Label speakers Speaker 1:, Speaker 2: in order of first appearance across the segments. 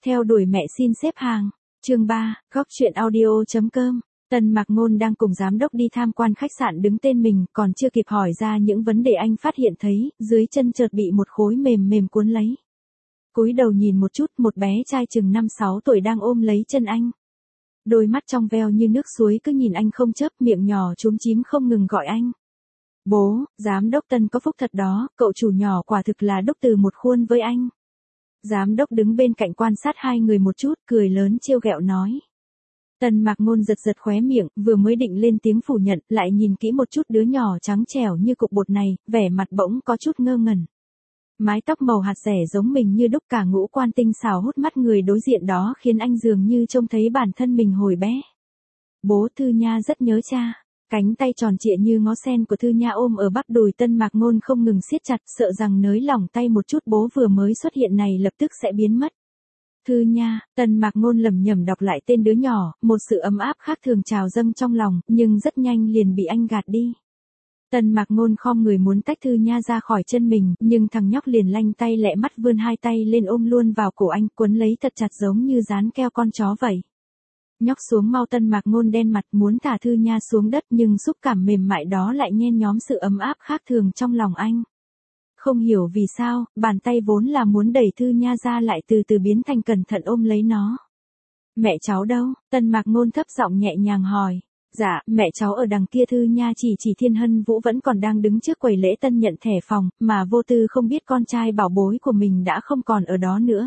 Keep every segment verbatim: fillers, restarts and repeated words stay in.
Speaker 1: Theo đuổi mẹ xin xếp hàng. Chương ba, góc truyện audio chấm com. Tần Mạc Ngôn đang cùng giám đốc đi tham quan khách sạn đứng tên mình, còn chưa kịp hỏi ra những vấn đề anh phát hiện thấy, dưới chân chợt bị một khối mềm mềm cuốn lấy. Cúi đầu nhìn một chút, một bé trai chừng năm sáu tuổi đang ôm lấy chân anh. Đôi mắt trong veo như nước suối cứ nhìn anh không chớp, miệng nhỏ chúm chím không ngừng gọi anh. Bố, giám đốc Tân có phúc thật đó, cậu chủ nhỏ quả thực là đúc từ một khuôn với anh. Giám đốc đứng bên cạnh quan sát hai người một chút, cười lớn trêu ghẹo nói. Tần Mạc Ngôn giật giật khóe miệng, vừa mới định lên tiếng phủ nhận, lại nhìn kỹ một chút đứa nhỏ trắng trẻo như cục bột này, vẻ mặt bỗng có chút ngơ ngẩn. Mái tóc màu hạt rẻ giống mình như đúc, cả ngũ quan tinh xảo hút mắt người đối diện đó khiến anh dường như trông thấy bản thân mình hồi bé. Bố, Thư Nha rất nhớ cha. Cánh tay tròn trịa như ngó sen của Thư Nha ôm ở bắp đùi Tần Mạc Ngôn không ngừng siết chặt, sợ rằng nới lỏng tay một chút bố vừa mới xuất hiện này lập tức sẽ biến mất. Thư Nha, Tần Mạc Ngôn lẩm nhẩm đọc lại tên đứa nhỏ, một sự ấm áp khác thường trào dâng trong lòng, nhưng rất nhanh liền bị anh gạt đi. Tần Mạc Ngôn khom người muốn tách Thư Nha ra khỏi chân mình, nhưng thằng nhóc liền lanh tay lẹ mắt vươn hai tay lên ôm luôn vào cổ anh, quấn lấy thật chặt giống như dán keo con chó vậy. Nhóc xuống mau, Tần Mạc Ngôn đen mặt muốn thả Thư Nha xuống đất, nhưng xúc cảm mềm mại đó lại nhen nhóm sự ấm áp khác thường trong lòng anh. Không hiểu vì sao, bàn tay vốn là muốn đẩy Thư Nha ra lại từ từ biến thành cẩn thận ôm lấy nó. Mẹ cháu đâu? Tần Mạc Ngôn thấp giọng nhẹ nhàng hỏi. Dạ, mẹ cháu ở đằng kia. Thư Nha chỉ chỉ Thiên Hân Vũ vẫn còn đang đứng trước quầy lễ tân nhận thẻ phòng, mà vô tư không biết con trai bảo bối của mình đã không còn ở đó nữa.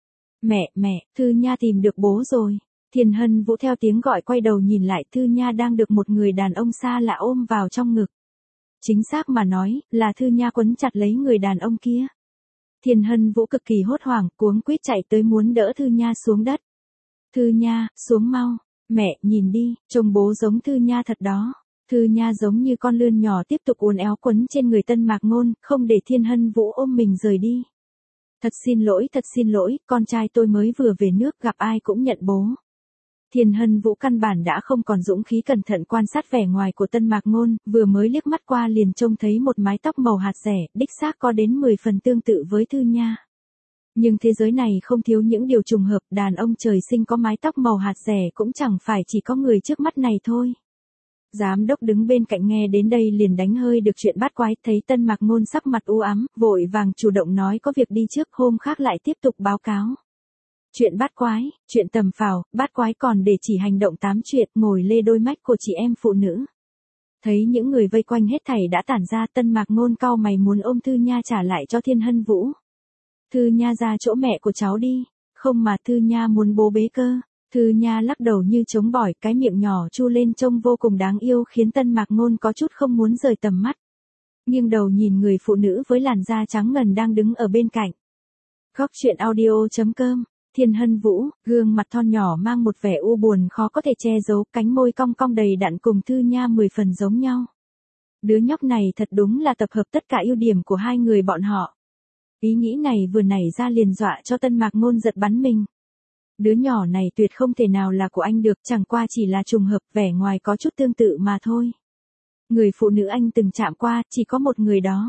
Speaker 1: Mẹ, mẹ, Thư Nha tìm được bố rồi. Thiên Hân Vũ theo tiếng gọi quay đầu nhìn lại, Thư Nha đang được một người đàn ông xa lạ ôm vào trong ngực. Chính xác mà nói, là Thư Nha quấn chặt lấy người đàn ông kia. Thiên Hân Vũ cực kỳ hốt hoảng, cuống quýt chạy tới muốn đỡ Thư Nha xuống đất. Thư Nha, xuống mau. Mẹ, nhìn đi, trông bố giống Thư Nha thật đó. Thư Nha giống như con lươn nhỏ tiếp tục uốn éo quấn trên người Tần Mạc Ngôn, không để Thiên Hân Vũ ôm mình rời đi. Thật xin lỗi, thật xin lỗi, con trai tôi mới vừa về nước, gặp ai cũng nhận bố. Thiên Hân Vũ căn bản đã không còn dũng khí cẩn thận quan sát vẻ ngoài của Tần Mạc Ngôn, vừa mới liếc mắt qua liền trông thấy một mái tóc màu hạt rẻ, đích xác có đến mười phần tương tự với Thư Nha. Nhưng thế giới này không thiếu những điều trùng hợp, đàn ông trời sinh có mái tóc màu hạt rẻ cũng chẳng phải chỉ có người trước mắt này thôi. Giám đốc đứng bên cạnh nghe đến đây liền đánh hơi được chuyện bát quái, thấy Tần Mạc Ngôn sắc mặt u ám, vội vàng chủ động nói có việc đi trước, hôm khác lại tiếp tục báo cáo. Chuyện bát quái, chuyện tầm phào, bát quái còn để chỉ hành động tám chuyện, ngồi lê đôi mắt của chị em phụ nữ. Thấy những người vây quanh hết thảy đã tản ra, Tần Mạc Ngôn cau mày muốn ôm Thư Nha trả lại cho Thiên Hân Vũ. Thư Nha ra chỗ mẹ của cháu đi. Không mà, Thư Nha muốn bố bế cơ. Thư Nha lắc đầu như chống bỏi, cái miệng nhỏ chu lên trông vô cùng đáng yêu khiến Tần Mạc Ngôn có chút không muốn rời tầm mắt. Nghiêng đầu nhìn người phụ nữ với làn da trắng ngần đang đứng ở bên cạnh. Góc truyện audio chấm com. Thiên Hân Vũ, gương mặt thon nhỏ mang một vẻ u buồn khó có thể che giấu, cánh môi cong cong đầy đặn cùng Thư Nha mười phần giống nhau. Đứa nhóc này thật đúng là tập hợp tất cả ưu điểm của hai người bọn họ. Ý nghĩ này vừa nảy ra liền dọa cho Tần Mạc Ngôn giật bắn mình. Đứa nhỏ này tuyệt không thể nào là của anh được, chẳng qua chỉ là trùng hợp, vẻ ngoài có chút tương tự mà thôi. Người phụ nữ anh từng chạm qua, chỉ có một người đó.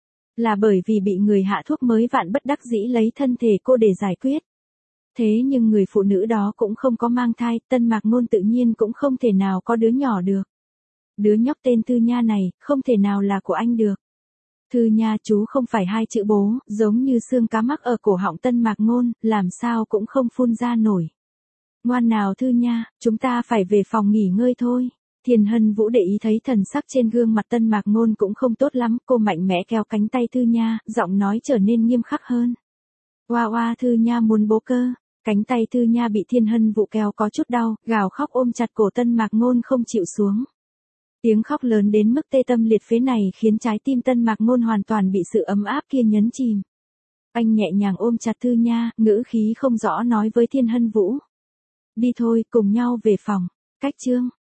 Speaker 1: Là bởi vì bị người hạ thuốc mới vạn bất đắc dĩ lấy thân thể cô để giải quyết. Thế nhưng người phụ nữ đó cũng không có mang thai, Tần Mạc Ngôn tự nhiên cũng không thể nào có đứa nhỏ được. Đứa nhóc tên Thư Nha này, không thể nào là của anh được. Thư Nha, chú không phải hai chữ bố, giống như xương cá mắc ở cổ họng Tần Mạc Ngôn, làm sao cũng không phun ra nổi. Ngoan nào Thư Nha, chúng ta phải về phòng nghỉ ngơi thôi. Thiên Hân Vũ để ý thấy thần sắc trên gương mặt Tần Mạc Ngôn cũng không tốt lắm, cô mạnh mẽ kéo cánh tay Thư Nha, giọng nói trở nên nghiêm khắc hơn. Oa oa, Thư Nha muốn bố cơ. Cánh tay Thư Nha bị Thiên Hân Vũ kéo có chút đau, gào khóc ôm chặt cổ Tần Mạc Ngôn không chịu xuống. Tiếng khóc lớn đến mức tê tâm liệt phế này khiến trái tim Tần Mạc Ngôn hoàn toàn bị sự ấm áp kia nhấn chìm. Anh nhẹ nhàng ôm chặt Thư Nha, ngữ khí không rõ nói với Thiên Hân Vũ. Đi thôi, cùng nhau về phòng. Cách chương.